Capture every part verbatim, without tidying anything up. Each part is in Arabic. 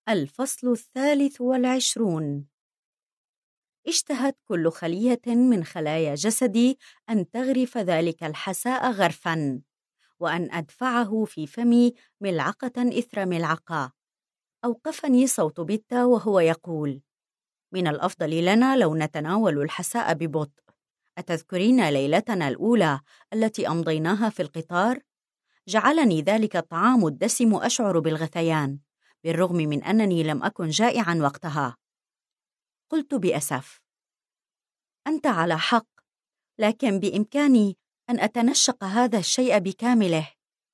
الفصل الثالث والعشرون. اشتهت كل خلية من خلايا جسدي أن تغرف ذلك الحساء غرفاً، وأن أدفعه في فمي ملعقة إثر ملعقة. أوقفني صوت بيتا وهو يقول: من الأفضل لنا لو نتناول الحساء ببطء. أتذكرين ليلتنا الأولى التي أمضيناها في القطار؟ جعلني ذلك الطعام الدسم أشعر بالغثيان، بالرغم من أنني لم أكن جائعاً وقتها. قلت بأسف: أنت على حق، لكن بإمكاني أن أتنشق هذا الشيء بكامله.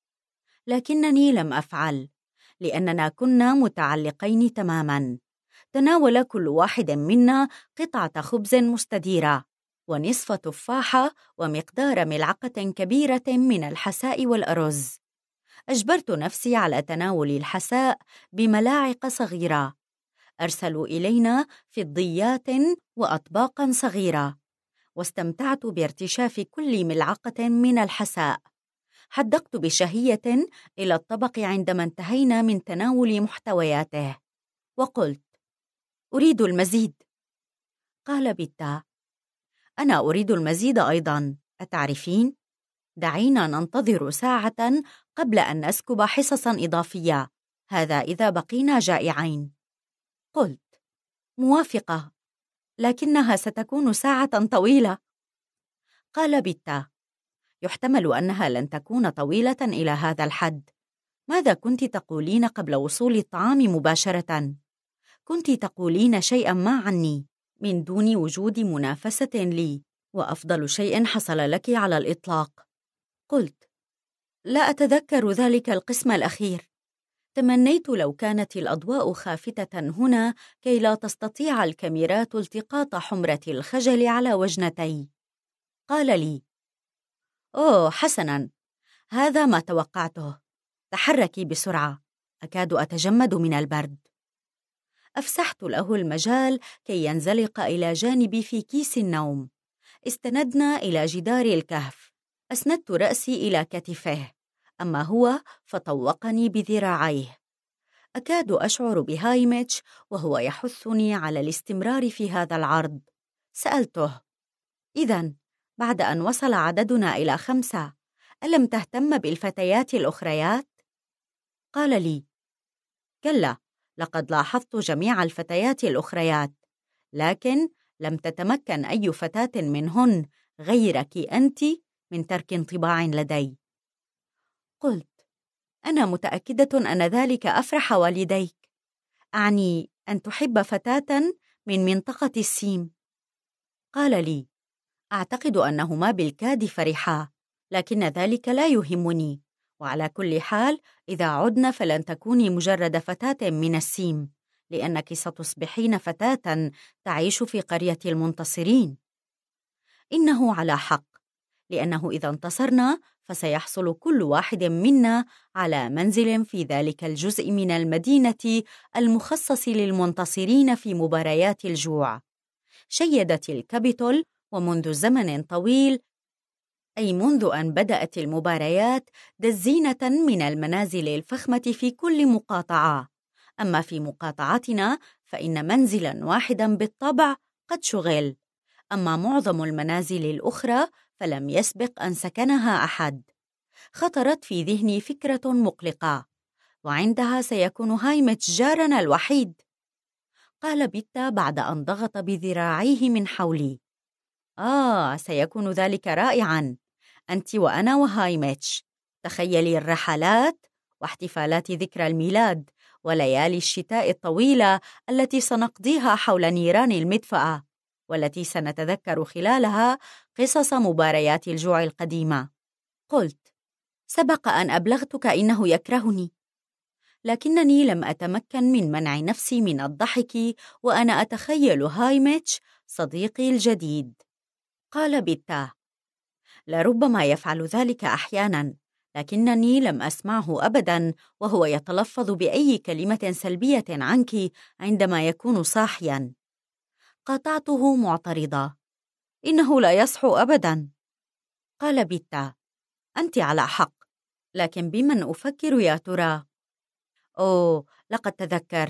لكنني لم أفعل، لأننا كنا متعلقين تماماً. تناول كل واحد منا قطعة خبز مستديرة ونصف تفاحة ومقدار ملعقة كبيرة من الحساء والأرز. أجبرت نفسي على تناول الحساء بملاعق صغيرة. أرسلوا إلينا فضيات وأطباقاً صغيرة، واستمتعت بارتشاف كل ملعقة من الحساء. حدقت بشهية إلى الطبق عندما انتهينا من تناول محتوياته، وقلت: أريد المزيد. قال بيتا: أنا أريد المزيد أيضاً، أتعرفين؟ دعينا ننتظر ساعة قبل أن نسكب حصصاً إضافية، هذا إذا بقينا جائعين. قلت: موافقة، لكنها ستكون ساعة طويلة. قال بيتا: يحتمل أنها لن تكون طويلة إلى هذا الحد. ماذا كنت تقولين قبل وصول الطعام مباشرة؟ كنت تقولين شيئاً ما عني من دون وجود منافسة لي، وأفضل شيء حصل لك على الإطلاق. قلت: لا أتذكر ذلك القسم الأخير. تمنيت لو كانت الأضواء خافتة هنا كي لا تستطيع الكاميرات التقاط حمرة الخجل على وجنتي. قال لي: أوه حسناً، هذا ما توقعته. تحركي بسرعة، أكاد أتجمد من البرد. أفسحت له المجال كي ينزلق إلى جانبي في كيس النوم. استندنا إلى جدار الكهف. أسندت رأسي إلى كتفه، أما هو فطوقني بذراعيه. أكاد أشعر بهايميتش وهو يحثني على الاستمرار في هذا العرض. سألته: إذن بعد أن وصل عددنا إلى خمسة، ألم تهتم بالفتيات الأخريات؟ قال لي: كلا، لقد لاحظت جميع الفتيات الأخريات، لكن لم تتمكن أي فتاة منهن غيرك أنت من ترك انطباع لدي. قلت: أنا متأكدة أن ذلك أفرح والديك، أعني أن تحب فتاة من منطقة السيم. قال لي: أعتقد أنهما بالكاد فرحا، لكن ذلك لا يهمني، وعلى كل حال إذا عدنا فلن تكوني مجرد فتاة من السيم، لأنك ستصبحين فتاة تعيش في قرية المنتصرين. إنه على حق، لأنه إذا انتصرنا فسيحصل كل واحد منا على منزل في ذلك الجزء من المدينة المخصص للمنتصرين في مباريات الجوع. شيدت الكابيتول، ومنذ زمن طويل، أي منذ أن بدأت المباريات، دزينة من المنازل الفخمة في كل مقاطعة. أما في مقاطعتنا فإن منزلاً واحداً بالطبع قد شغل، أما معظم المنازل الأخرى فلم يسبق أن سكنها أحد. خطرت في ذهني فكرة مقلقة، وعندها سيكون هايميتش جارنا الوحيد. قال بيتا بعد أن ضغط بذراعيه من حولي: آه، سيكون ذلك رائعاً، أنت وأنا وهايميتش. تخيلي الرحلات واحتفالات ذكرى الميلاد وليالي الشتاء الطويلة التي سنقضيها حول نيران المدفأة، والتي سنتذكر خلالها قصص مباريات الجوع القديمة. قلت: سبق أن أبلغتك إنه يكرهني، لكنني لم أتمكن من منع نفسي من الضحك وأنا أتخيل هايميتش صديقي الجديد. قال بيتا: لربما يفعل ذلك أحياناً، لكنني لم أسمعه أبداً وهو يتلفظ بأي كلمة سلبية عنك عندما يكون صاحياً. قاطعته معترضة: إنه لا يصحو أبداً. قال بيتا: أنت على حق، لكن بمن أفكر يا ترى؟ أوه، لقد تذكرت،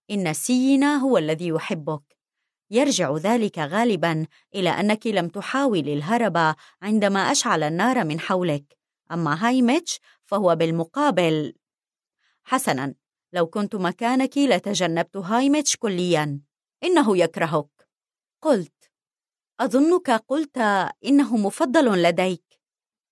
إن سينا هو الذي يحبك. يرجع ذلك غالباً إلى أنك لم تحاولي الهرب عندما أشعل النار من حولك. أما هايميتش فهو بالمقابل. حسناً، لو كنت مكانك لتجنبت هايميتش كلياً. إنه يكرهك. قلت: أظنك قلت إنه مفضل لديك.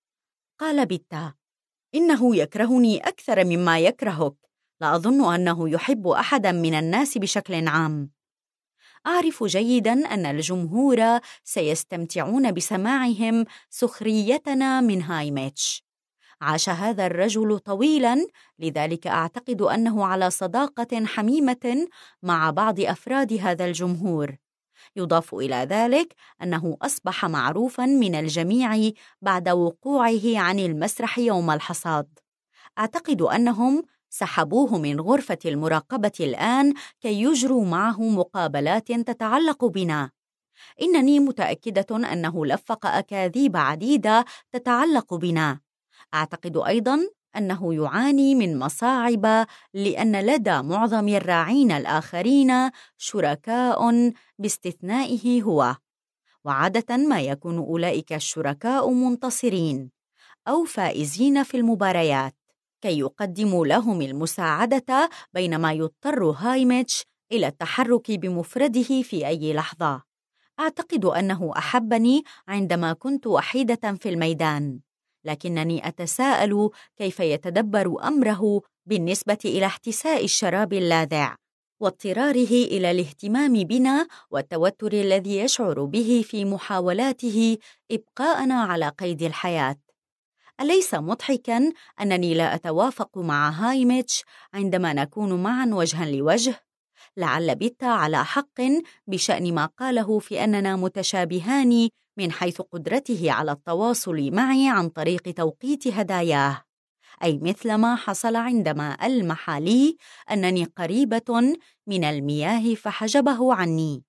قال بيتا: إنه يكرهني أكثر مما يكرهك. لا أظن أنه يحب أحداً من الناس بشكل عام. أعرف جيداً أن الجمهور سيستمتعون بسماعهم سخريتنا من هايميتش. عاش هذا الرجل طويلاً، لذلك أعتقد أنه على صداقة حميمة مع بعض أفراد هذا الجمهور. يضاف إلى ذلك أنه أصبح معروفاً من الجميع بعد وقوعه عن المسرح يوم الحصاد. أعتقد أنهم سحبوه من غرفة المراقبة الآن كي يجروا معه مقابلات تتعلق بنا. إنني متأكدة أنه لفق أكاذيب عديدة تتعلق بنا. أعتقد أيضاً أنه يعاني من مصاعب، لأن لدى معظم الراعين الآخرين شركاء باستثنائه هو، وعادة ما يكون أولئك الشركاء منتصرين أو فائزين في المباريات كي يقدموا لهم المساعدة، بينما يضطر هايميتش إلى التحرك بمفرده في أي لحظة. أعتقد أنه أحبني عندما كنت وحيدة في الميدان، لكنني أتساءل كيف يتدبر أمره بالنسبة إلى احتساء الشراب اللاذع واضطراره إلى الاهتمام بنا والتوتر الذي يشعر به في محاولاته إبقاءنا على قيد الحياة. أليس مضحكاً أنني لا أتوافق مع هايميتش عندما نكون معاً وجهاً لوجه؟ لعل بيتا على حق بشأن ما قاله في أننا متشابهان من حيث قدرته على التواصل معي عن طريق توقيت هداياه، أي مثلما حصل عندما ألمح لي أنني قريبة من المياه فحجبه عني.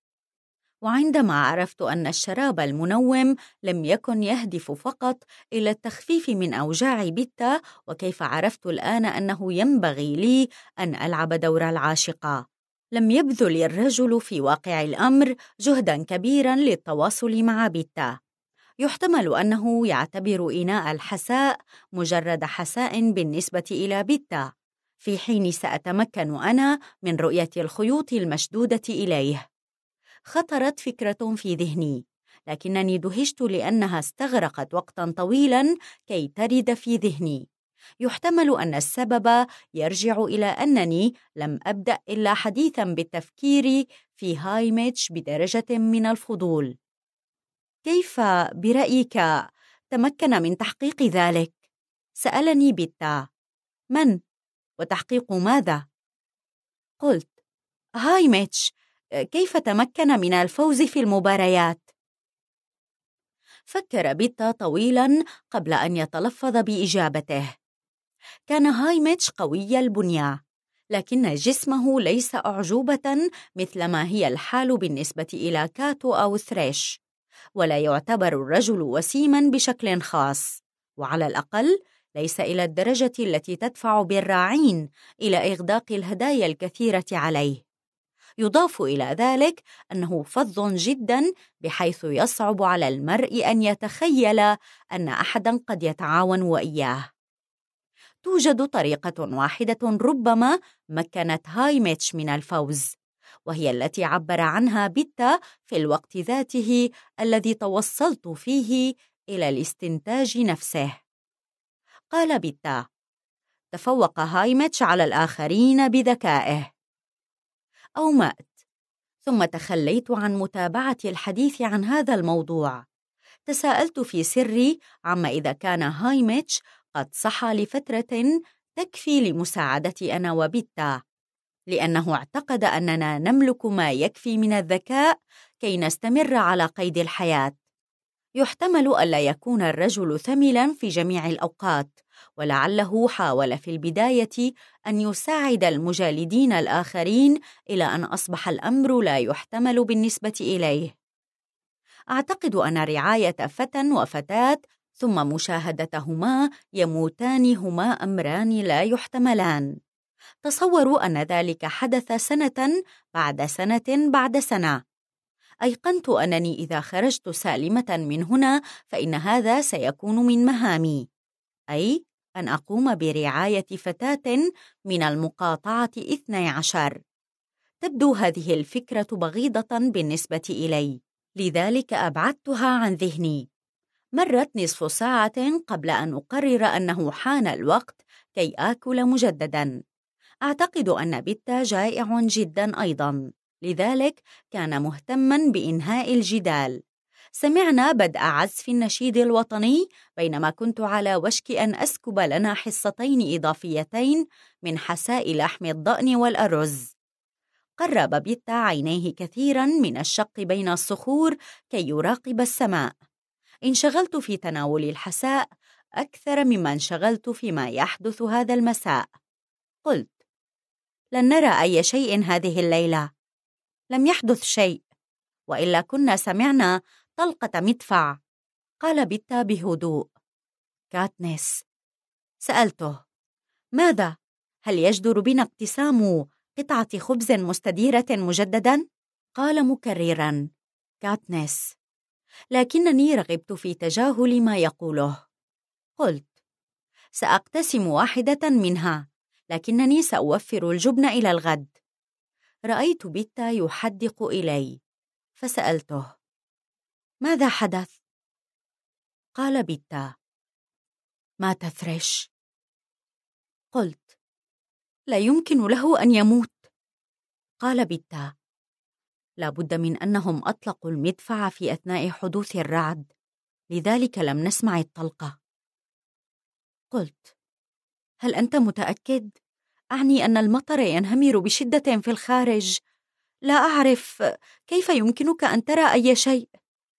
وعندما عرفت أن الشراب المنوم لم يكن يهدف فقط إلى التخفيف من أوجاع بيتا، وكيف عرفت الآن أنه ينبغي لي أن ألعب دور العاشقة، لم يبذل الرجل في واقع الأمر جهداً كبيراً للتواصل مع بيتا. يحتمل أنه يعتبر إناء الحساء مجرد حساء بالنسبة إلى بيتا، في حين سأتمكن أنا من رؤية الخيوط المشدودة إليه. خطرت فكرة في ذهني، لكنني دهشت لأنها استغرقت وقتاً طويلاً كي ترد في ذهني. يحتمل أن السبب يرجع إلى أنني لم أبدأ إلا حديثاً بالتفكير في هايميتش بدرجة من الفضول. كيف برأيك تمكن من تحقيق ذلك؟ سألني بيتا. من؟ وتحقيق ماذا؟ قلت: هايميتش كيف تمكن من الفوز في المباريات؟ فكر بيتا طويلاً قبل أن يتلفظ بإجابته. كان هايميتش قوي البنية، لكن جسمه ليس أعجوبة مثلما هي الحال بالنسبة إلى كاتو أو ثريش، ولا يعتبر الرجل وسيماً بشكل خاص، وعلى الأقل ليس إلى الدرجة التي تدفع بالراعين إلى إغداق الهدايا الكثيرة عليه. يضاف إلى ذلك أنه فظ جداً، بحيث يصعب على المرء أن يتخيل أن أحداً قد يتعاون وإياه. توجد طريقة واحدة ربما مكنت هايميتش من الفوز، وهي التي عبر عنها بيتا في الوقت ذاته الذي توصلت فيه إلى الاستنتاج نفسه. قال بيتا: تفوق هايميتش على الآخرين بذكائه. أومأت، ثم تخليت عن متابعة الحديث عن هذا الموضوع. تساءلت في سري عما إذا كان هايميتش قد صحى لفترة تكفي لمساعدتي أنا وبيتا، لأنه اعتقد أننا نملك ما يكفي من الذكاء كي نستمر على قيد الحياة. يحتمل ألا يكون الرجل ثملاً في جميع الأوقات، ولعله حاول في البداية أن يساعد المجالدين الآخرين، إلى أن أصبح الأمر لا يحتمل بالنسبة إليه. أعتقد أن رعاية فتى وفتاة ثم مشاهدتهما يموتان هما أمران لا يحتملان. تصوروا أن ذلك حدث سنة بعد سنة بعد سنة. أيقنت أنني إذا خرجت سالمة من هنا فإن هذا سيكون من مهامي، أي أن أقوم برعاية فتاة من المقاطعة اثني عشر. تبدو هذه الفكرة بغيضة بالنسبة إلي، لذلك أبعدتها عن ذهني. مرت نصف ساعة قبل أن أقرر أنه حان الوقت كي آكل مجدداً. أعتقد أن بيتا جائع جداً أيضاً، لذلك كان مهتماً بإنهاء الجدال. سمعنا بدء عزف النشيد الوطني بينما كنت على وشك أن أسكب لنا حصتين إضافيتين من حساء لحم الضأن والأرز. قرب بيتا عينيه كثيراً من الشق بين الصخور كي يراقب السماء. انشغلت في تناول الحساء أكثر مما انشغلت فيما يحدث هذا المساء. قلت: لن نرى أي شيء هذه الليلة. لم يحدث شيء، وإلا كنا سمعنا طلقة مدفع. قال بيتا بهدوء: كاتنيس. سألته: ماذا؟ هل يجدر بنا اقتسام قطعة خبز مستديرة مجددا؟ قال مكررا: كاتنيس. لكنني رغبت في تجاهل ما يقوله. قلت: سأقتسم واحدة منها، لكنني سأوفر الجبن إلى الغد. رأيت بيتا يحدق إلي، فسألته: ماذا حدث؟ قال بيتا: مات ثريش. قلت: لا يمكن له أن يموت. قال بيتا: لابد من أنهم أطلقوا المدفع في أثناء حدوث الرعد، لذلك لم نسمع الطلقة. قلت: هل أنت متأكد؟ أعني أن المطر ينهمر بشدة في الخارج. لا أعرف كيف يمكنك أن ترى أي شيء.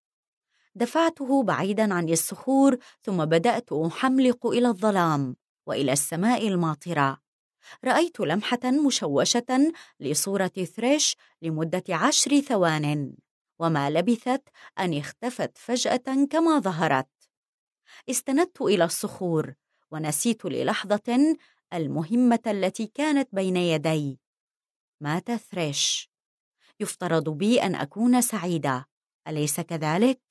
دفعته بعيداً عن الصخور، ثم بدأت أحملق إلى الظلام وإلى السماء الماطرة. رأيت لمحة مشوشة لصورة ثريش لمدة عشر ثوان، وما لبثت أن اختفت فجأة كما ظهرت. استندت إلى الصخور ونسيت للحظة المهمة التي كانت بين يدي. مات ثريش. يفترض بي أن أكون سعيدة، أليس كذلك؟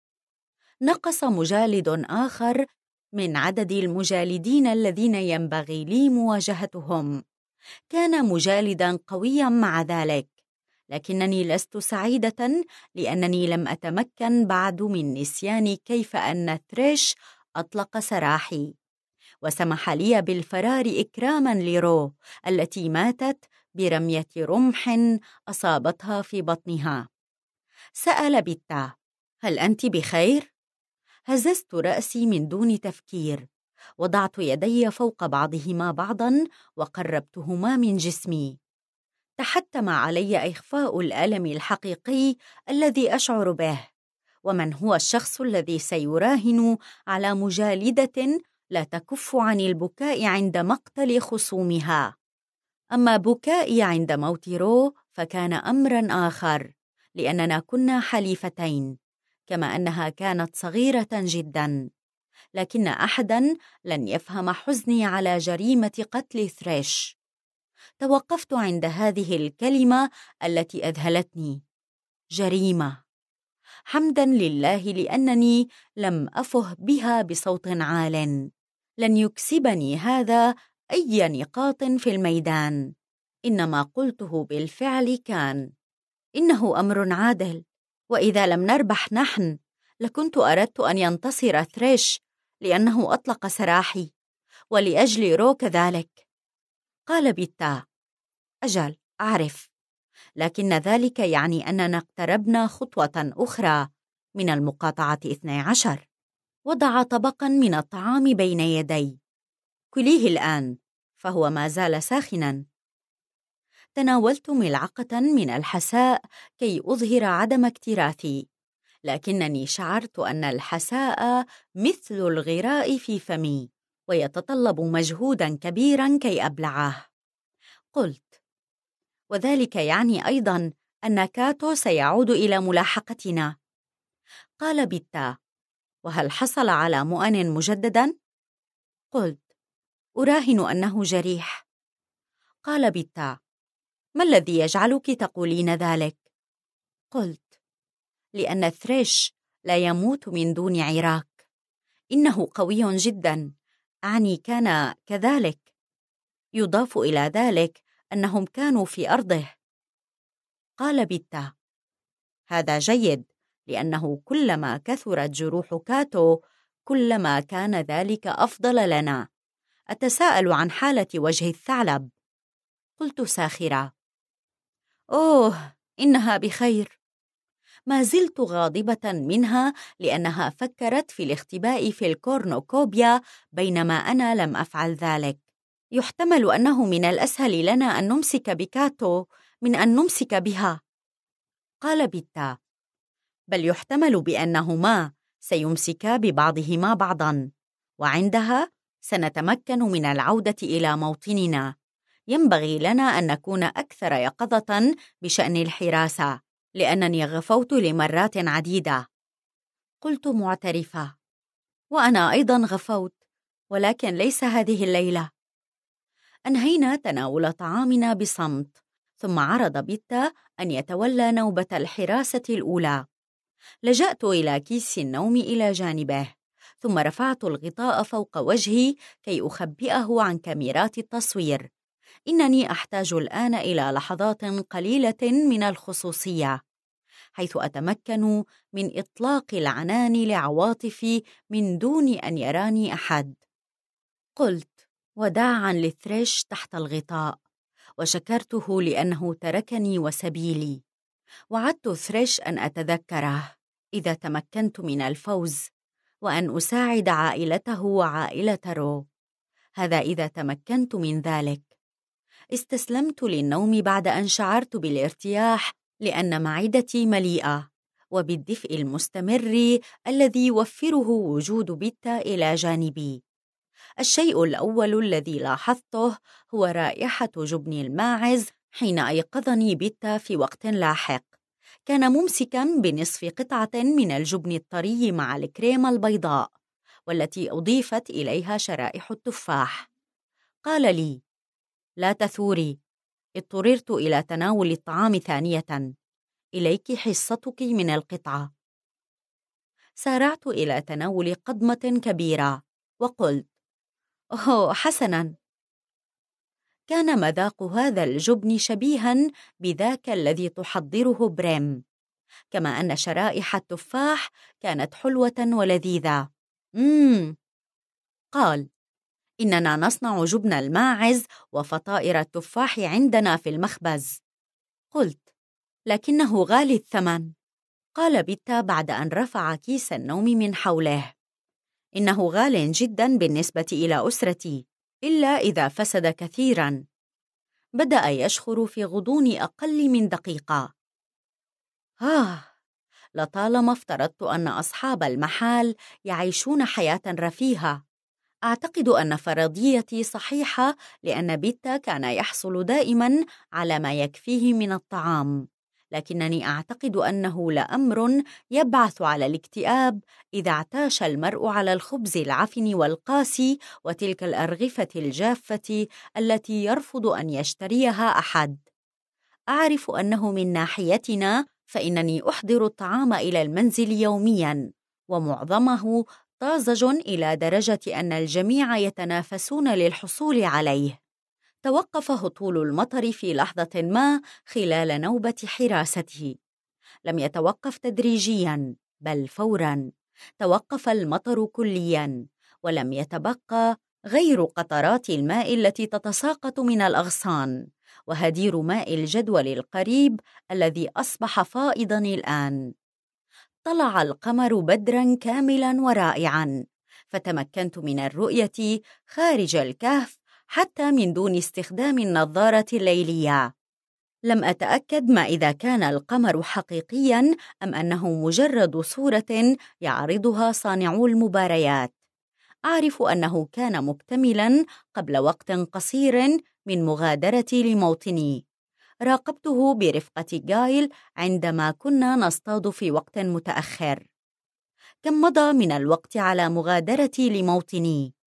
نقص مجالد آخر من عدد المجالدين الذين ينبغي لي مواجهتهم. كان مجالداً قوياً مع ذلك، لكنني لست سعيدة لأنني لم أتمكن بعد من نسيان كيف أن ثريش أطلق سراحي وسمح لي بالفرار إكراماً لرو التي ماتت برمية رمح أصابتها في بطنها. سأل بيتا: هل أنت بخير؟ هززت رأسي من دون تفكير، وضعت يدي فوق بعضهما بعضاً وقربتهما من جسمي. تحتم علي إخفاء الألم الحقيقي الذي أشعر به. ومن هو الشخص الذي سيراهن على مجالدة لا تكف عن البكاء عند مقتل خصومها؟ أما بكائي عند موت رو فكان أمراً آخر، لأننا كنا حليفتين، كما أنها كانت صغيرة جداً. لكن أحداً لن يفهم حزني على جريمة قتل ثريش. توقفت عند هذه الكلمة التي أذهلتني: جريمة. حمداً لله لأنني لم أفه بها بصوت عال. لن يكسبني هذا أي نقاط في الميدان. إنما قلته بالفعل كان: إنه أمر عادل، وإذا لم نربح نحن لكنت أردت أن ينتصر ثريش لأنه أطلق سراحي، ولأجل رو كذلك. قال بيتا: أجل، أعرف، لكن ذلك يعني أننا اقتربنا خطوة أخرى من المقاطعة اثني عشر. وضع طبقاً من الطعام بين يدي. كليه الآن، فهو ما زال ساخناً. تناولت ملعقة من الحساء كي أظهر عدم اكتراثي، لكنني شعرت أن الحساء مثل الغراء في فمي، ويتطلب مجهوداً كبيراً كي أبلعه. قلت: وذلك يعني أيضاً أن كاتو سيعود إلى ملاحقتنا. قال بيتا: وهل حصل على مؤن مجدداً؟ قلت: أراهن أنه جريح. قال بيتا: ما الذي يجعلك تقولين ذلك؟ قلت: لأن ثريش لا يموت من دون عراك. إنه قوي جدا، أعني كان كذلك. يضاف إلى ذلك أنهم كانوا في أرضه. قال بيتا: هذا جيد، لأنه كلما كثرت جروح كاتو كلما كان ذلك أفضل لنا. أتساءل عن حالة وجه الثعلب. قلت ساخرة: أوه، إنها بخير. ما زلت غاضبة منها لأنها فكرت في الاختباء في الكورنوكوبيا بينما أنا لم أفعل ذلك. يحتمل أنه من الأسهل لنا أن نمسك بكاتو من أن نمسك بها. قال بيتا: بل يحتمل بأنهما سيمسكا ببعضهما بعضا، وعندها سنتمكن من العودة إلى موطننا. ينبغي لنا أن نكون أكثر يقظة بشأن الحراسة، لأنني غفوت لمرات عديدة. قلت معترفة: وأنا أيضا غفوت، ولكن ليس هذه الليلة. أنهينا تناول طعامنا بصمت، ثم عرض بيتا أن يتولى نوبة الحراسة الأولى. لجأت إلى كيس النوم إلى جانبه، ثم رفعت الغطاء فوق وجهي كي أخبئه عن كاميرات التصوير. إنني أحتاج الآن إلى لحظات قليلة من الخصوصية، حيث أتمكن من إطلاق العنان لعواطفي من دون أن يراني أحد. قلت وداعاً لثريش تحت الغطاء، وشكرته لأنه تركني وسبيلي. وعدت ثريش أن أتذكره إذا تمكنت من الفوز، وأن أساعد عائلته وعائلة رو. هذا إذا تمكنت من ذلك. استسلمت للنوم بعد أن شعرت بالارتياح، لأن معدتي مليئة، وبالدفء المستمر الذي يوفره وجود بيتا إلى جانبي. الشيء الأول الذي لاحظته هو رائحة جبن الماعز حين أيقظني بيتا في وقت لاحق. كان ممسكاً بنصف قطعة من الجبن الطري مع الكريمة البيضاء، والتي أضيفت إليها شرائح التفاح. قال لي: لا تثوري، اضطررت إلى تناول الطعام ثانية. إليك حصتك من القطعة. سارعت إلى تناول قضمة كبيرة، وقلت: أوه، حسناً. كان مذاق هذا الجبن شبيهاً بذاك الذي تحضره بريم، كما أن شرائح التفاح كانت حلوة ولذيذة. مم. قال: إننا نصنع جبن الماعز وفطائر التفاح عندنا في المخبز. قلت: لكنه غالي الثمن. قال بيتا بعد أن رفع كيس النوم من حوله: إنه غال جدا بالنسبة إلى أسرتي، إلا إذا فسد كثيرا. بدأ يشخر في غضون أقل من دقيقة. آه، لطالما افترضت أن أصحاب المحال يعيشون حياة رفيهة. أعتقد أن فرضيتي صحيحة، لأن بيتا كان يحصل دائما على ما يكفيه من الطعام، لكنني أعتقد أنه لأمر يبعث على الاكتئاب إذا اعتاش المرء على الخبز العفن والقاسي وتلك الأرغفة الجافة التي يرفض أن يشتريها أحد. أعرف أنه من ناحيتنا فإنني أحضر الطعام إلى المنزل يومياً، ومعظمه طازج إلى درجة أن الجميع يتنافسون للحصول عليه. توقف هطول المطر في لحظة ما خلال نوبة حراسته. لم يتوقف تدريجياً، بل فوراً. توقف المطر كلياً، ولم يتبقى غير قطرات الماء التي تتساقط من الأغصان، وهدير ماء الجدول القريب الذي أصبح فائضاً الآن. طلع القمر بدراً كاملاً ورائعاً، فتمكنت من الرؤية خارج الكهف حتى من دون استخدام النظارة الليلية. لم أتأكد ما إذا كان القمر حقيقياً أم أنه مجرد صورة يعرضها صانعو المباريات. أعرف أنه كان مكتملاً قبل وقت قصير من مغادرتي لموطني. راقبته برفقة جايل عندما كنا نصطاد في وقت متأخر. كم مضى من الوقت على مغادرتي لموطني؟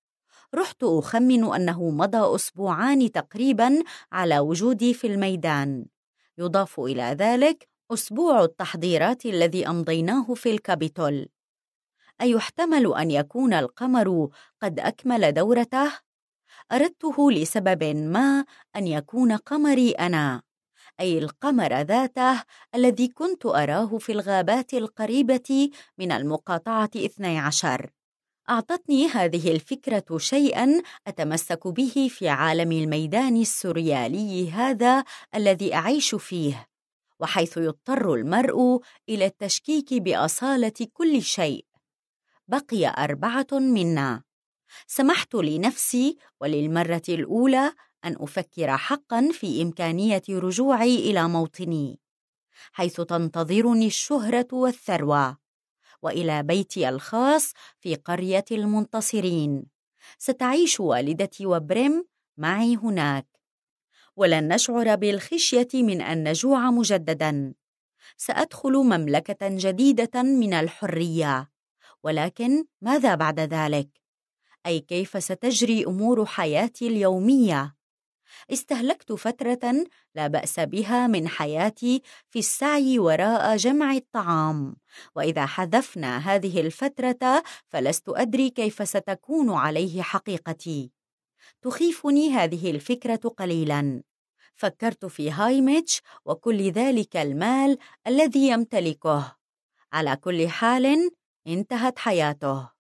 رحت أخمن أنه مضى أسبوعان تقريباً على وجودي في الميدان، يضاف إلى ذلك أسبوع التحضيرات الذي أمضيناه في الكابيتول. أيحتمل أن يكون القمر قد أكمل دورته؟ أردته لسبب ما أن يكون قمري أنا، أي القمر ذاته الذي كنت أراه في الغابات القريبة من المقاطعة اثني عشر. أعطتني هذه الفكرة شيئاً أتمسك به في عالم الميدان السوريالي هذا الذي أعيش فيه، وحيث يضطر المرء إلى التشكيك بأصالة كل شيء. بقي أربعة منا. سمحت لنفسي وللمرة الأولى أن أفكر حقاً في إمكانية رجوعي إلى موطني، حيث تنتظرني الشهرة والثروة، وإلى بيتي الخاص في قرية المنتصرين. ستعيش والدتي وبريم معي هناك، ولن نشعر بالخشية من أن نجوع مجدداً. سأدخل مملكة جديدة من الحرية، ولكن ماذا بعد ذلك؟ أي كيف ستجري أمور حياتي اليومية؟ استهلكت فترة لا بأس بها من حياتي في السعي وراء جمع الطعام، وإذا حذفنا هذه الفترة فلست أدري كيف ستكون عليه حقيقتي. تخيفني هذه الفكرة قليلاً. فكرت في هايميتش وكل ذلك المال الذي يمتلكه. على كل حال انتهت حياته.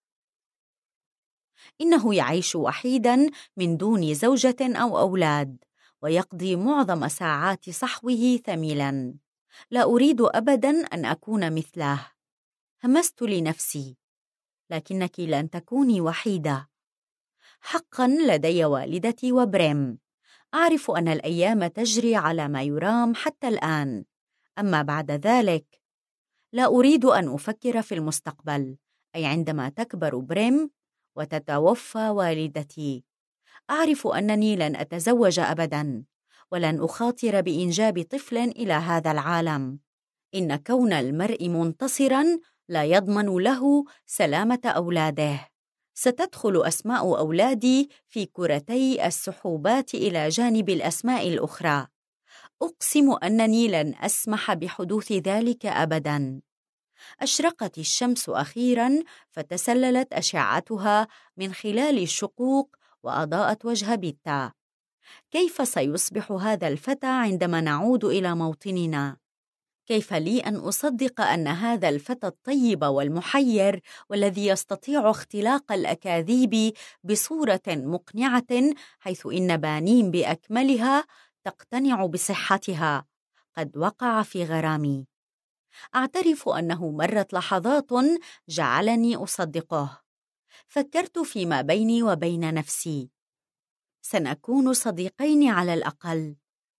إنه يعيش وحيداً من دون زوجة أو أولاد، ويقضي معظم ساعات صحوه ثملاً. لا أريد أبداً أن أكون مثله. همست لنفسي: لكنك لن تكوني وحيدة. حقاً لدي والدتي وبريم. أعرف أن الأيام تجري على ما يرام حتى الآن، أما بعد ذلك لا أريد أن أفكر في المستقبل، أي عندما تكبر بريم وتتوفى والدتي. أعرف أنني لن أتزوج أبداً، ولن أخاطر بإنجاب طفل إلى هذا العالم. إن كون المرء منتصراً لا يضمن له سلامة أولاده. ستدخل أسماء أولادي في كرتي السحوبات إلى جانب الأسماء الأخرى. أقسم أنني لن أسمح بحدوث ذلك أبداً. أشرقت الشمس أخيراً، فتسللت أشعتها من خلال الشقوق وأضاءت وجه بيتا. كيف سيصبح هذا الفتى عندما نعود إلى موطننا؟ كيف لي أن أصدق أن هذا الفتى الطيب والمحير، والذي يستطيع اختلاق الأكاذيب بصورة مقنعة حيث إن بانين بأكملها تقتنع بصحتها، قد وقع في غرامي؟ أعترف أنه مرت لحظات جعلني أصدقه. فكرت فيما بيني وبين نفسي: سنكون صديقين على الأقل.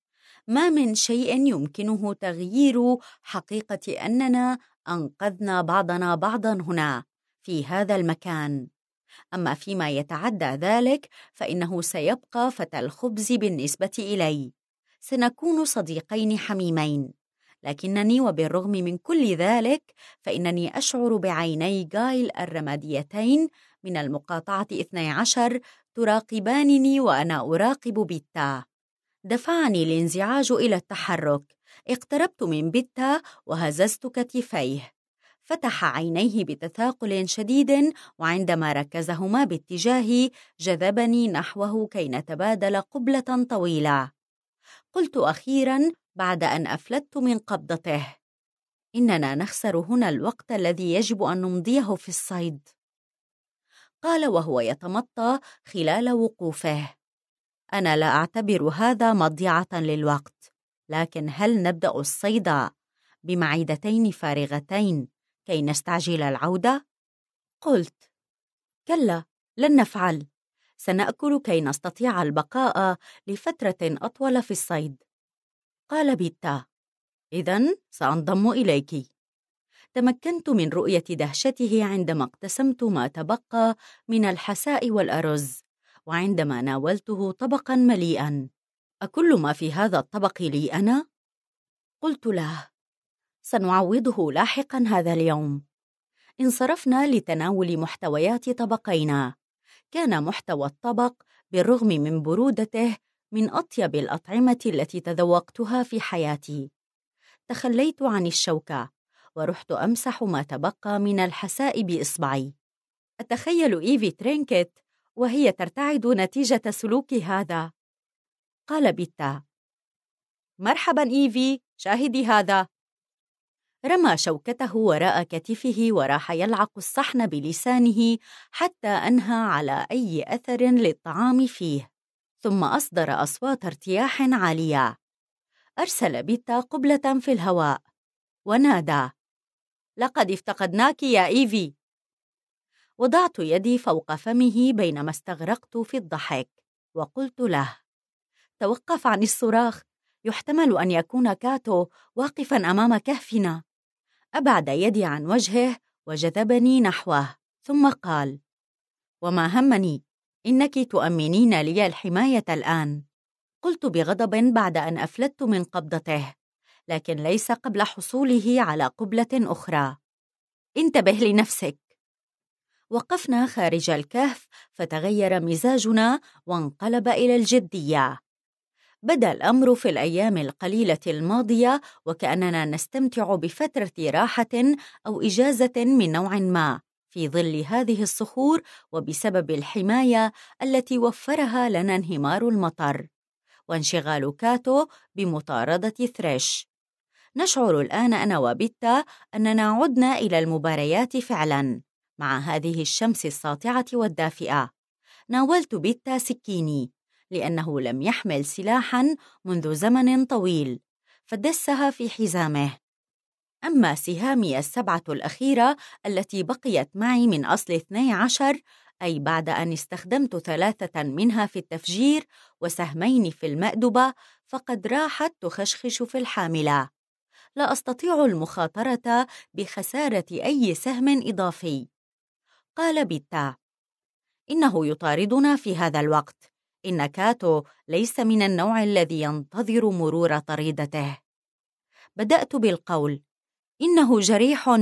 ما من شيء يمكنه تغيير حقيقة أننا أنقذنا بعضنا بعضاً هنا في هذا المكان. أما فيما يتعدى ذلك فإنه سيبقى فتى الخبز بالنسبة إلي. سنكون صديقين حميمين، لكنني وبالرغم من كل ذلك فإنني أشعر بعيني غايل الرماديتين من المقاطعة اثني عشر تراقبانني وأنا أراقب بيتا. دفعني الانزعاج إلى التحرك. اقتربت من بيتا وهززت كتفيه. فتح عينيه بتثاقل شديد، وعندما ركزهما باتجاهي جذبني نحوه كي نتبادل قبلة طويلة. قلت أخيراً بعد أن أفلتت من قبضته: إننا نخسر هنا الوقت الذي يجب أن نمضيه في الصيد. قال وهو يتمطى خلال وقوفه: أنا لا أعتبر هذا مضيعة للوقت، لكن هل نبدأ الصيد بمعدتين فارغتين كي نستعجل العودة؟ قلت: كلا، لن نفعل. سنأكل كي نستطيع البقاء لفترة أطول في الصيد. قال بيتا: إذن سأنضم إليك. تمكنت من رؤية دهشته عندما اقتسمت ما تبقى من الحساء والأرز، وعندما ناولته طبقاً مليئاً. أكل ما في هذا الطبق لي أنا؟ قلت له: سنعوضه لاحقاً هذا اليوم. انصرفنا لتناول محتويات طبقينا. كان محتوى الطبق بالرغم من برودته من أطيب الأطعمة التي تذوقتها في حياتي. تخليت عن الشوكة ورحت أمسح ما تبقى من الحساء بإصبعي. أتخيل إيفي ترينكيت وهي ترتعد نتيجة سلوك هذا. قال بيتا: مرحبا إيفي، شاهدي هذا. رمى شوكته وراء كتفه وراح يلعق الصحن بلسانه حتى أنهى على أي أثر للطعام فيه، ثم أصدر أصوات ارتياح عالية. أرسل بيتا قبلة في الهواء ونادى: لقد افتقدناك يا إيفي. وضعت يدي فوق فمه بينما استغرقت في الضحك، وقلت له: توقف عن الصراخ، يحتمل أن يكون كاتو واقفاً أمام كهفنا. أبعد يدي عن وجهه وجذبني نحوه، ثم قال: وما همني، إنك تؤمنين لي الحماية الآن. قلت بغضب بعد أن أفلت من قبضته، لكن ليس قبل حصوله على قبلة أخرى: انتبه لنفسك. وقفنا خارج الكهف فتغير مزاجنا وانقلب إلى الجدية. بدأ الأمر في الأيام القليلة الماضية وكأننا نستمتع بفترة راحة أو إجازة من نوع ما في ظل هذه الصخور وبسبب الحماية التي وفرها لنا انهمار المطر وانشغال كاتو بمطاردة ثريش. نشعر الآن أنا وبيتا أننا عدنا إلى المباريات فعلاً مع هذه الشمس الساطعة والدافئة. ناولت بيتا سكيني لأنه لم يحمل سلاحاً منذ زمن طويل، فدسها في حزامه. أما سهامي السبعة الأخيرة التي بقيت معي من أصل اثني عشر، أي بعد أن استخدمت ثلاثة منها في التفجير وسهمين في المأدبة، فقد راحت تخشخش في الحاملة. لا أستطيع المخاطرة بخسارة أي سهم إضافي. قال بيتا: إنه يطاردنا في هذا الوقت. إن كاتو ليس من النوع الذي ينتظر مرور طريدته. بدأت بالقول: إنه جريح،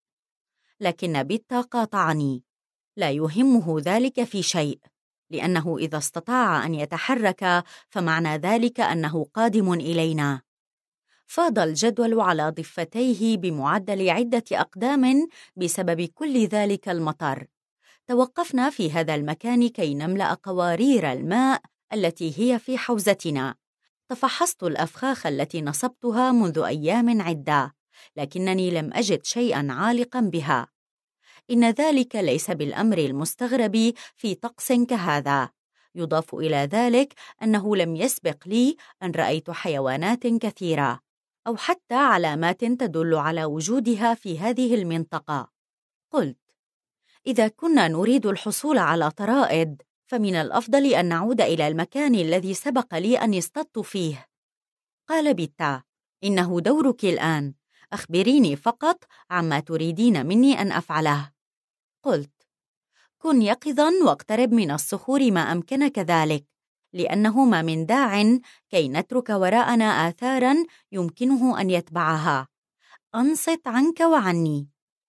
لكن بيتا قاطعني: لا يهمه ذلك في شيء، لأنه إذا استطاع أن يتحرك فمعنى ذلك أنه قادم إلينا. فاض الجدول على ضفتيه بمعدل عدة أقدام بسبب كل ذلك المطر. توقفنا في هذا المكان كي نملأ قوارير الماء التي هي في حوزتنا. تفحصت الأفخاخ التي نصبتها منذ أيام عدة، لكنني لم أجد شيئاً عالقاً بها. إن ذلك ليس بالأمر المستغرب في طقس كهذا. يضاف إلى ذلك أنه لم يسبق لي أن رأيت حيوانات كثيرة أو حتى علامات تدل على وجودها في هذه المنطقة. قلت: إذا كنا نريد الحصول على طرائد فمن الأفضل أن نعود إلى المكان الذي سبق لي أن اصطدت فيه. قال بيتا: إنه دورك الآن، أخبريني فقط عما تريدين مني أن أفعله. قلت: كن يقظاً واقترب من الصخور ما أمكنك ذلك، لأنه ما من داع كي نترك وراءنا آثاراً يمكنه أن يتبعها. أنصت عنك وعني.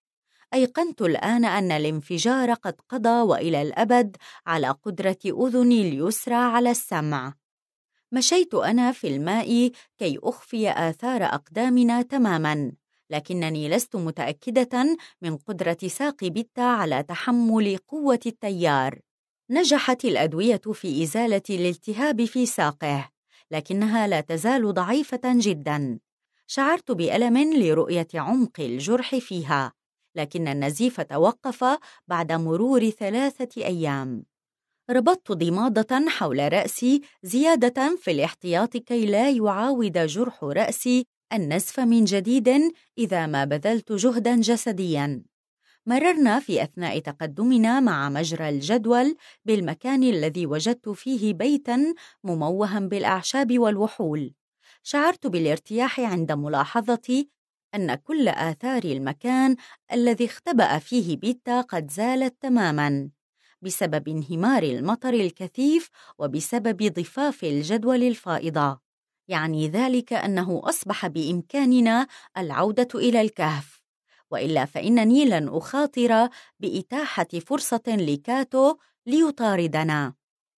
أيقنت الآن أن الانفجار قد قضى وإلى الأبد على قدرة أذني اليسرى على السمع. مشيت أنا في الماء كي أخفي آثار أقدامنا تماماً، لكنني لست متأكدة من قدرة ساق بيتا على تحمل قوة التيار. نجحت الأدوية في إزالة الالتهاب في ساقه، لكنها لا تزال ضعيفة جداً. شعرت بألم لرؤية عمق الجرح فيها، لكن النزيف توقف بعد مرور ثلاثة أيام. ربطت ضمادة حول رأسي زيادة في الاحتياط كي لا يعاود جرح رأسي النزف من جديد إذا ما بذلت جهداً جسدياً. مررنا في أثناء تقدمنا مع مجرى الجدول بالمكان الذي وجدت فيه بيتاً مموهاً بالأعشاب والوحول. شعرت بالارتياح عند ملاحظة أن كل آثار المكان الذي اختبأ فيه بيتا قد زالت تماماً بسبب انهمار المطر الكثيف وبسبب ضفاف الجدول الفائضة. يعني ذلك أنه أصبح بإمكاننا العودة إلى الكهف، وإلا فإنني لن أخاطر بإتاحة فرصة لكاتو ليطاردنا.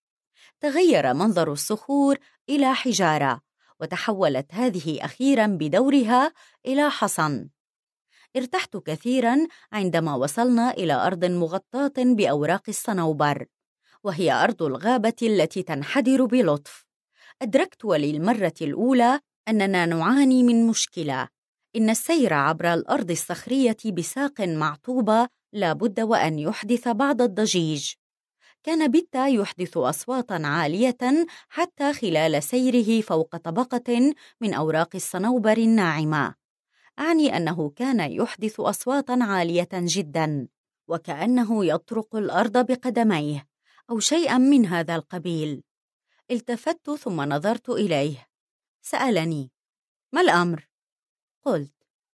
تغير منظر الصخور إلى حجارة، وتحولت هذه أخيراً بدورها إلى حصن. ارتحت كثيراً عندما وصلنا إلى أرض مغطاة بأوراق الصنوبر، وهي أرض الغابة التي تنحدر بلطف. أدركت وللمرة الأولى أننا نعاني من مشكلة، إن السير عبر الأرض الصخرية بساق معطوبة لا بد وأن يحدث بعض الضجيج. كان بيتا يحدث أصواتاً عالية حتى خلال سيره فوق طبقة من أوراق الصنوبر الناعمة، أعني أنه كان يحدث أصواتاً عالية جداً، وكأنه يطرق الأرض بقدميه أو شيئاً من هذا القبيل. التفت ثم نظرت إليه. سألني: ما الأمر؟ قلت: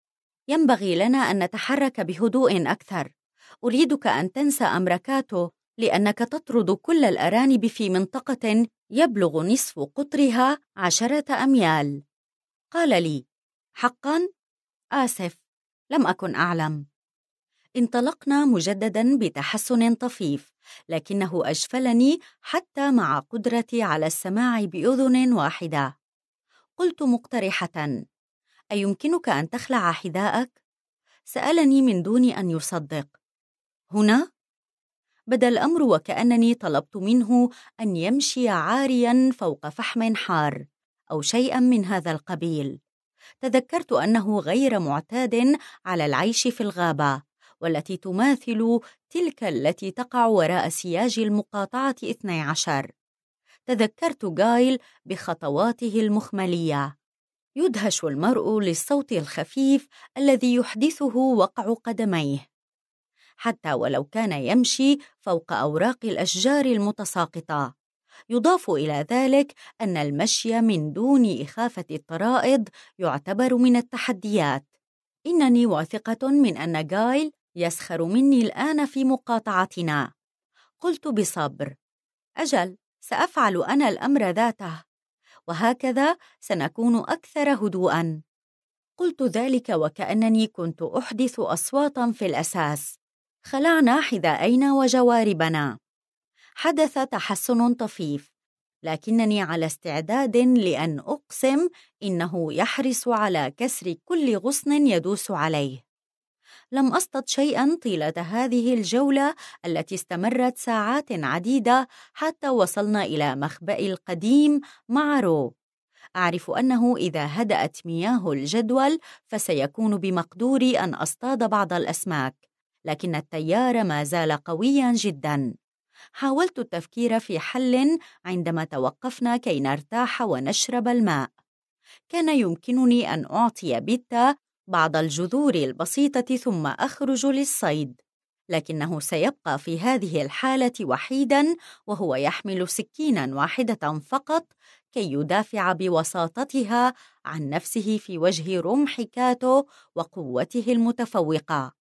ينبغي لنا أن نتحرك بهدوء أكثر. أريدك أن تنسى أمر كاتو، لأنك تطرد كل الأرانب في منطقة يبلغ نصف قطرها عشرة أميال. قال لي: حقاً؟ آسف، لم أكن أعلم. انطلقنا مجدداً بتحسن طفيف، لكنه أجفلني حتى مع قدرتي على السماع بأذن واحدة. قلت مقترحة: أيمكنك أن تخلع حذاءك؟ سألني من دون أن يصدق. هنا؟ بدا الأمر وكأنني طلبت منه أن يمشي عارياً فوق فحم حار أو شيئاً من هذا القبيل. تذكرت أنه غير معتاد على العيش في الغابة، والتي تماثل تلك التي تقع وراء سياج المقاطعة اثني عشر. تذكرت غايل بخطواته المخملية. يدهش المرء للصوت الخفيف الذي يحدثه وقع قدميه، حتى ولو كان يمشي فوق أوراق الأشجار المتساقطة. يضاف إلى ذلك أن المشي من دون إخافة الطرائد يعتبر من التحديات. إنني واثقة من أن غايل يسخر مني الآن في مقاطعتنا. قلت بصبر: أجل، سأفعل أنا الأمر ذاته، وهكذا سنكون أكثر هدوءاً. قلت ذلك وكأنني كنت أحدث أصواتاً في الأساس. خلعنا حذاءينا وجواربنا. حدث تحسن طفيف، لكنني على استعداد لأن أقسم إنه يحرص على كسر كل غصن يدوس عليه. لم أصطد شيئاً طيلة هذه الجولة التي استمرت ساعات عديدة حتى وصلنا إلى مخبأ القديم مع رو. أعرف أنه إذا هدأت مياه الجدول فسيكون بمقدوري أن أصطاد بعض الأسماك، لكن التيار ما زال قوياً جداً. حاولت التفكير في حل عندما توقفنا كي نرتاح ونشرب الماء. كان يمكنني أن أعطي بيتا بعض الجذور البسيطة ثم أخرج للصيد، لكنه سيبقى في هذه الحالة وحيداً وهو يحمل سكيناً واحدة فقط كي يدافع بوساطتها عن نفسه في وجه رمح كاتو وقوته المتفوقة.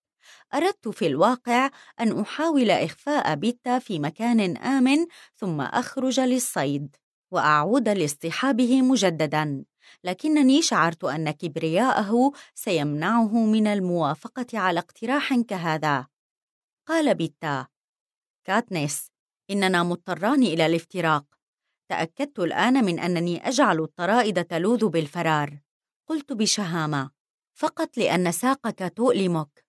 أردت في الواقع أن أحاول إخفاء بيتا في مكان آمن ثم أخرج للصيد وأعود لاصطحابه مجدداً، لكنني شعرت أن كبرياءه سيمنعه من الموافقة على اقتراح كهذا. قال بيتا: كاتنيس، إننا مضطران إلى الافتراق. تأكدت الآن من أنني أجعل الطرائد تلوذ بالفرار. قلت بشهامة: فقط لأن ساقك تؤلمك.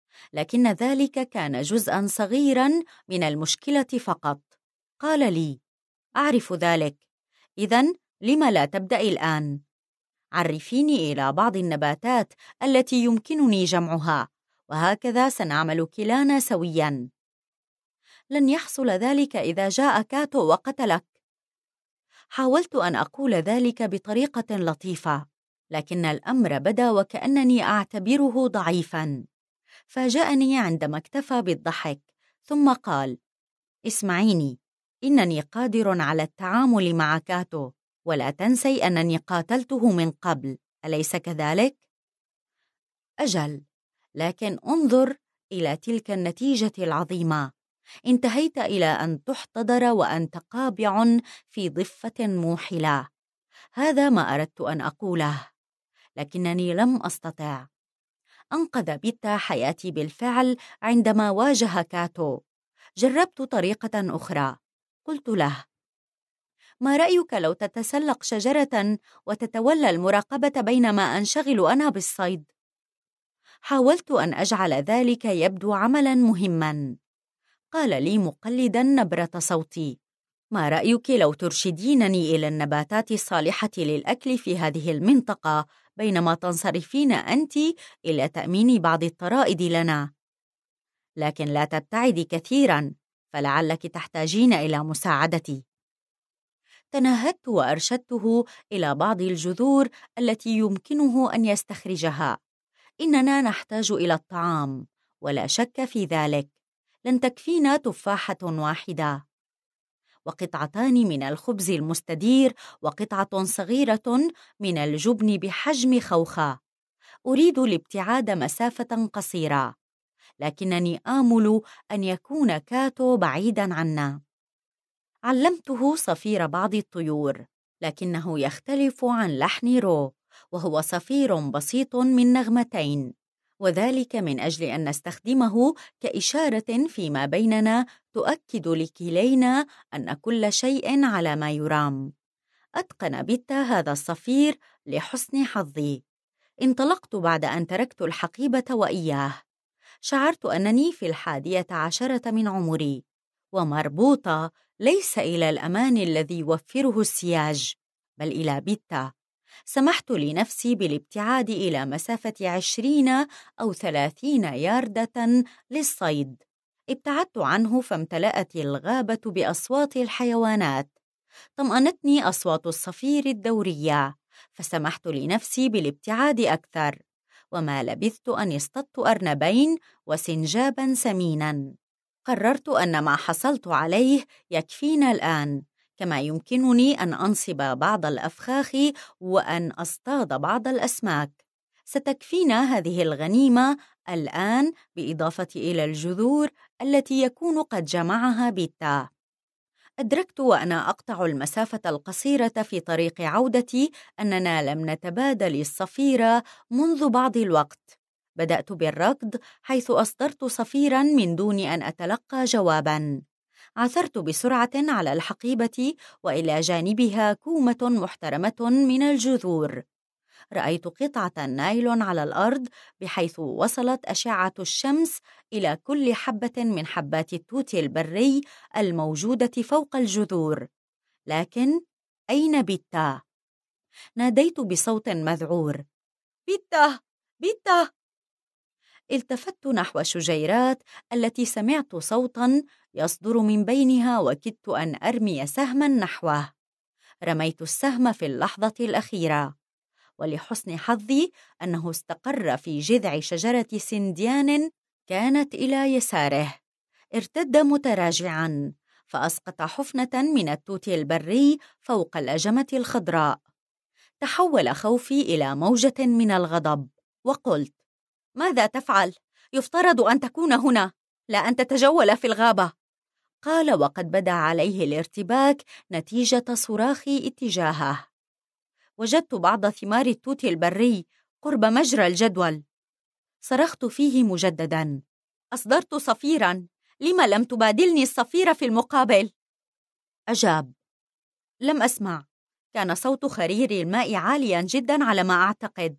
لكن ذلك كان جزءاً صغيراً من المشكلة فقط. قال لي: أعرف ذلك. إذن لم لا تبدأي الآن؟ عرفيني إلى بعض النباتات التي يمكنني جمعها، وهكذا سنعمل كلانا سوياً. لن يحصل ذلك إذا جاء كاتو وقتلك. حاولت أن أقول ذلك بطريقة لطيفة، لكن الأمر بدا وكأنني أعتبره ضعيفاً. فاجأني عندما اكتفى بالضحك، ثم قال: اسمعيني، إنني قادر على التعامل مع كاتو، ولا تنسي أنني قاتلته من قبل، أليس كذلك؟ أجل، لكن انظر إلى تلك النتيجة العظيمة. انتهيت إلى أن تحتضر وأنت قابع في ضفة موحلة. هذا ما أردت أن أقوله، لكنني لم أستطع. أنقذ بيتا حياتي بالفعل عندما واجه كاتو. جربت طريقة أخرى. قلت له: ما رأيك لو تتسلق شجرة وتتولى المراقبة بينما أنشغل أنا بالصيد؟ حاولت أن أجعل ذلك يبدو عملاً مهماً. قال لي مقلداً نبرة صوتي: ما رأيك لو ترشدينني إلى النباتات الصالحة للأكل في هذه المنطقة بينما تنصرفين أنت إلى تأمين بعض الطرائد لنا؟ لكن لا تبتعدي كثيراً، فلعلك تحتاجين إلى مساعدتي. تنهدت وأرشدته إلى بعض الجذور التي يمكنه أن يستخرجها. إننا نحتاج إلى الطعام، ولا شك في ذلك. لن تكفينا تفاحة واحدة، وقطعتان من الخبز المستدير، وقطعة صغيرة من الجبن بحجم خوخة. أريد الابتعاد مسافة قصيرة، لكنني آمل أن يكون كاتو بعيداً عنا. علمته صفير بعض الطيور، لكنه يختلف عن لحن رو، وهو صفير بسيط من نغمتين، وذلك من أجل أن نستخدمه كإشارة فيما بيننا تؤكد لكلينا أن كل شيء على ما يرام. أتقن بيتا هذا الصفير لحسن حظي. انطلقت بعد أن تركت الحقيبة وإياه. شعرت أنني في الحادية عشرة من عمري، ومربوطة ليس إلى الأمان الذي يوفره السياج، بل إلى بيتا. سمحت لنفسي بالابتعاد إلى مسافة عشرين أو ثلاثين ياردة للصيد. ابتعدت عنه فامتلأت الغابة بأصوات الحيوانات. طمأنتني أصوات الصفير الدورية، فسمحت لنفسي بالابتعاد أكثر، وما لبثت أن اصطدت أرنبين وسنجاباً سميناً. قررت أن ما حصلت عليه يكفينا الآن، كما يمكنني أن أنصب بعض الأفخاخ وأن أصطاد بعض الأسماك. ستكفينا هذه الغنيمة الآن، بالإضافة إلى الجذور التي يكون قد جمعها بيتا. أدركت وأنا أقطع المسافة القصيرة في طريق عودتي أننا لم نتبادل الصفير منذ بعض الوقت. بدأت بالركض، حيث أصدرت صفيراً من دون أن أتلقى جواباً. عثرت بسرعة على الحقيبة، وإلى جانبها كومة محترمة من الجذور. رأيت قطعة نايلون على الأرض، بحيث وصلت أشعة الشمس إلى كل حبة من حبات التوت البري الموجودة فوق الجذور. لكن أين بيتا؟ ناديت بصوت مذعور: بيتا! بيتا! التفت نحو الشجيرات التي سمعت صوتاً يصدر من بينها، وكدت أن أرمي سهماً نحوه. رميت السهم في اللحظة الأخيرة، ولحسن حظي أنه استقر في جذع شجرة سنديان كانت إلى يساره. ارتد متراجعاً، فأسقط حفنة من التوت البري فوق الأجمة الخضراء. تحول خوفي إلى موجة من الغضب، وقلت: ماذا تفعل؟ يفترض أن تكون هنا، لا أن تتجول في الغابة. قال وقد بدا عليه الارتباك نتيجة صراخي اتجاهه. وجدت بعض ثمار التوت البري قرب مجرى الجدول. صرخت فيه مجددا: أصدرت صفيرا، لما لم تبادلني الصفير في المقابل؟ أجاب: لم أسمع، كان صوت خرير الماء عاليا جدا على ما أعتقد.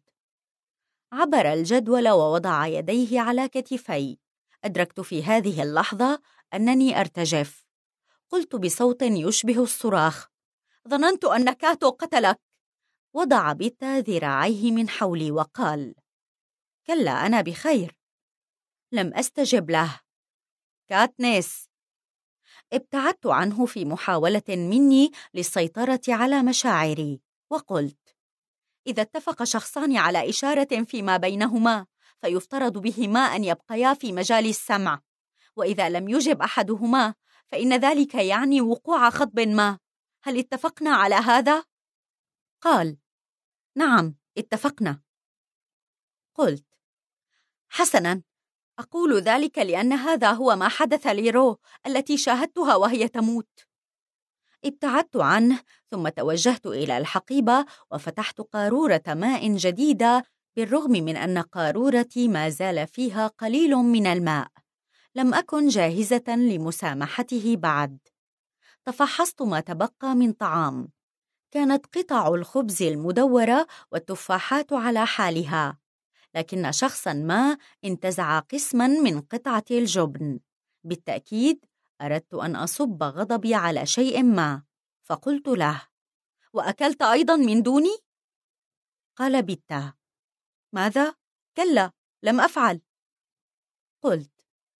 عبر الجدول ووضع يديه على كتفي. أدركت في هذه اللحظة أنني أرتجف. قلت بصوت يشبه الصراخ: ظننت أن كاتو قتلك. وضع بيتا ذراعيه من حولي وقال: كلا، أنا بخير. لم أستجب له. كاتنيس. ابتعدت عنه في محاولة مني للسيطرة على مشاعري، وقلت: إذا اتفق شخصان على إشارة فيما بينهما، فيفترض بهما أن يبقيا في مجال السمع، وإذا لم يجب أحدهما فإن ذلك يعني وقوع خطب ما. هل اتفقنا على هذا؟ قال: نعم، اتفقنا. قلت: حسناً، أقول ذلك لأن هذا هو ما حدث لرو التي شاهدتها وهي تموت. ابتعدت عنه، ثم توجهت إلى الحقيبة وفتحت قارورة ماء جديدة، بالرغم من أن قارورتي ما زال فيها قليل من الماء. لم أكن جاهزة لمسامحته بعد. تفحصت ما تبقى من طعام. كانت قطع الخبز المدورة والتفاحات على حالها، لكن شخصاً ما انتزع قسماً من قطعة الجبن. بالتأكيد أردت أن أصب غضبي على شيء ما، فقلت له: وأكلت أيضاً من دوني؟ قال بيتا: ماذا؟ كلا، لم أفعل. قلت: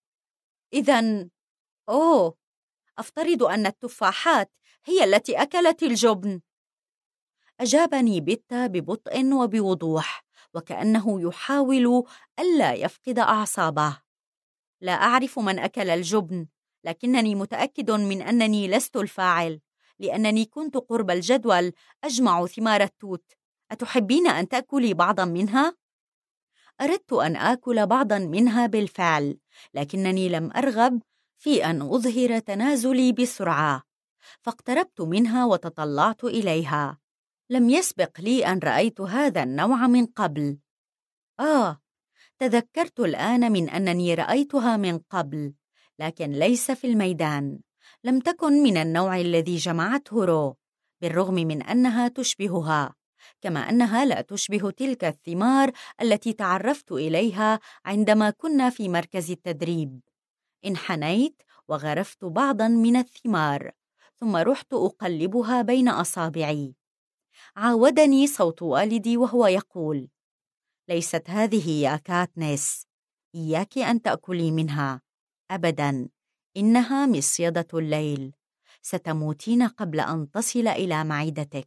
إذن، أوه، أفترض أن التفاحات هي التي أكلت الجبن. أجابني بيتا ببطء وبوضوح، وكأنه يحاول ألا يفقد أعصابه: لا أعرف من أكل الجبن، لكنني متأكد من أنني لست الفاعل، لأنني كنت قرب الجدول أجمع ثمار التوت. أتحبين أن تأكلي بعضا منها؟ أردت أن آكل بعضا منها بالفعل، لكنني لم أرغب في أن أظهر تنازلي بسرعة، فاقتربت منها وتطلعت إليها. لم يسبق لي أن رأيت هذا النوع من قبل. آه، تذكرت الآن من أنني رأيتها من قبل، لكن ليس في الميدان. لم تكن من النوع الذي جمعته رو، بالرغم من أنها تشبهها، كما أنها لا تشبه تلك الثمار التي تعرفت إليها عندما كنا في مركز التدريب. انحنيت وغرفت بعضا من الثمار، ثم رحت أقلبها بين أصابعي. عاودني صوت والدي وهو يقول: ليست هذه يا كاتنس، إياك أن تأكلي منها أبداً، إنها مصيدة الليل، ستموتين قبل أن تصل إلى معدتك.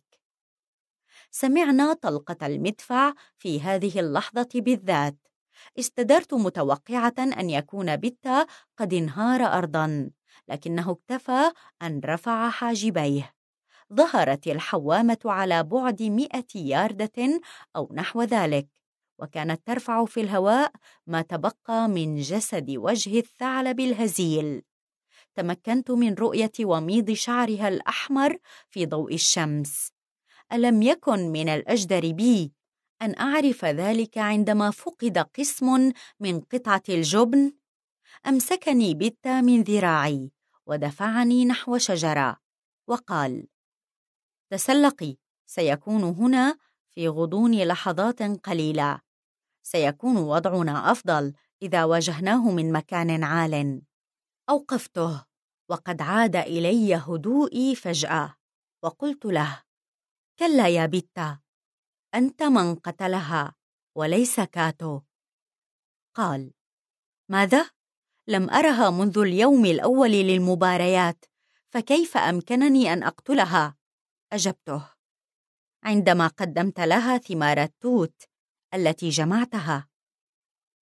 سمعنا طلقة المدفع في هذه اللحظة بالذات. استدرت متوقعة أن يكون بيتا قد انهار أرضاً، لكنه اكتفى أن رفع حاجبيه. ظهرت الحوامة على بعد مئة ياردة أو نحو ذلك، وكانت ترفع في الهواء ما تبقى من جسد وجه الثعلب الهزيل. تمكنت من رؤية وميض شعرها الأحمر في ضوء الشمس. ألم يكن من الأجدر بي أن أعرف ذلك عندما فقد قسم من قطعة الجبن؟ أمسكني بيتا من ذراعي ودفعني نحو شجرة وقال: تسلقي، سيكون هنا في غضون لحظات قليلة. سيكون وضعنا أفضل إذا واجهناه من مكان عال. أوقفته وقد عاد إلي هدوئي فجأة، وقلت له: كلا يا بيتا، أنت من قتلها وليس كاتو. قال: ماذا؟ لم أرها منذ اليوم الأول للمباريات، فكيف أمكنني أن أقتلها؟ أجبته: عندما قدمت لها ثمار التوت التي جمعتها.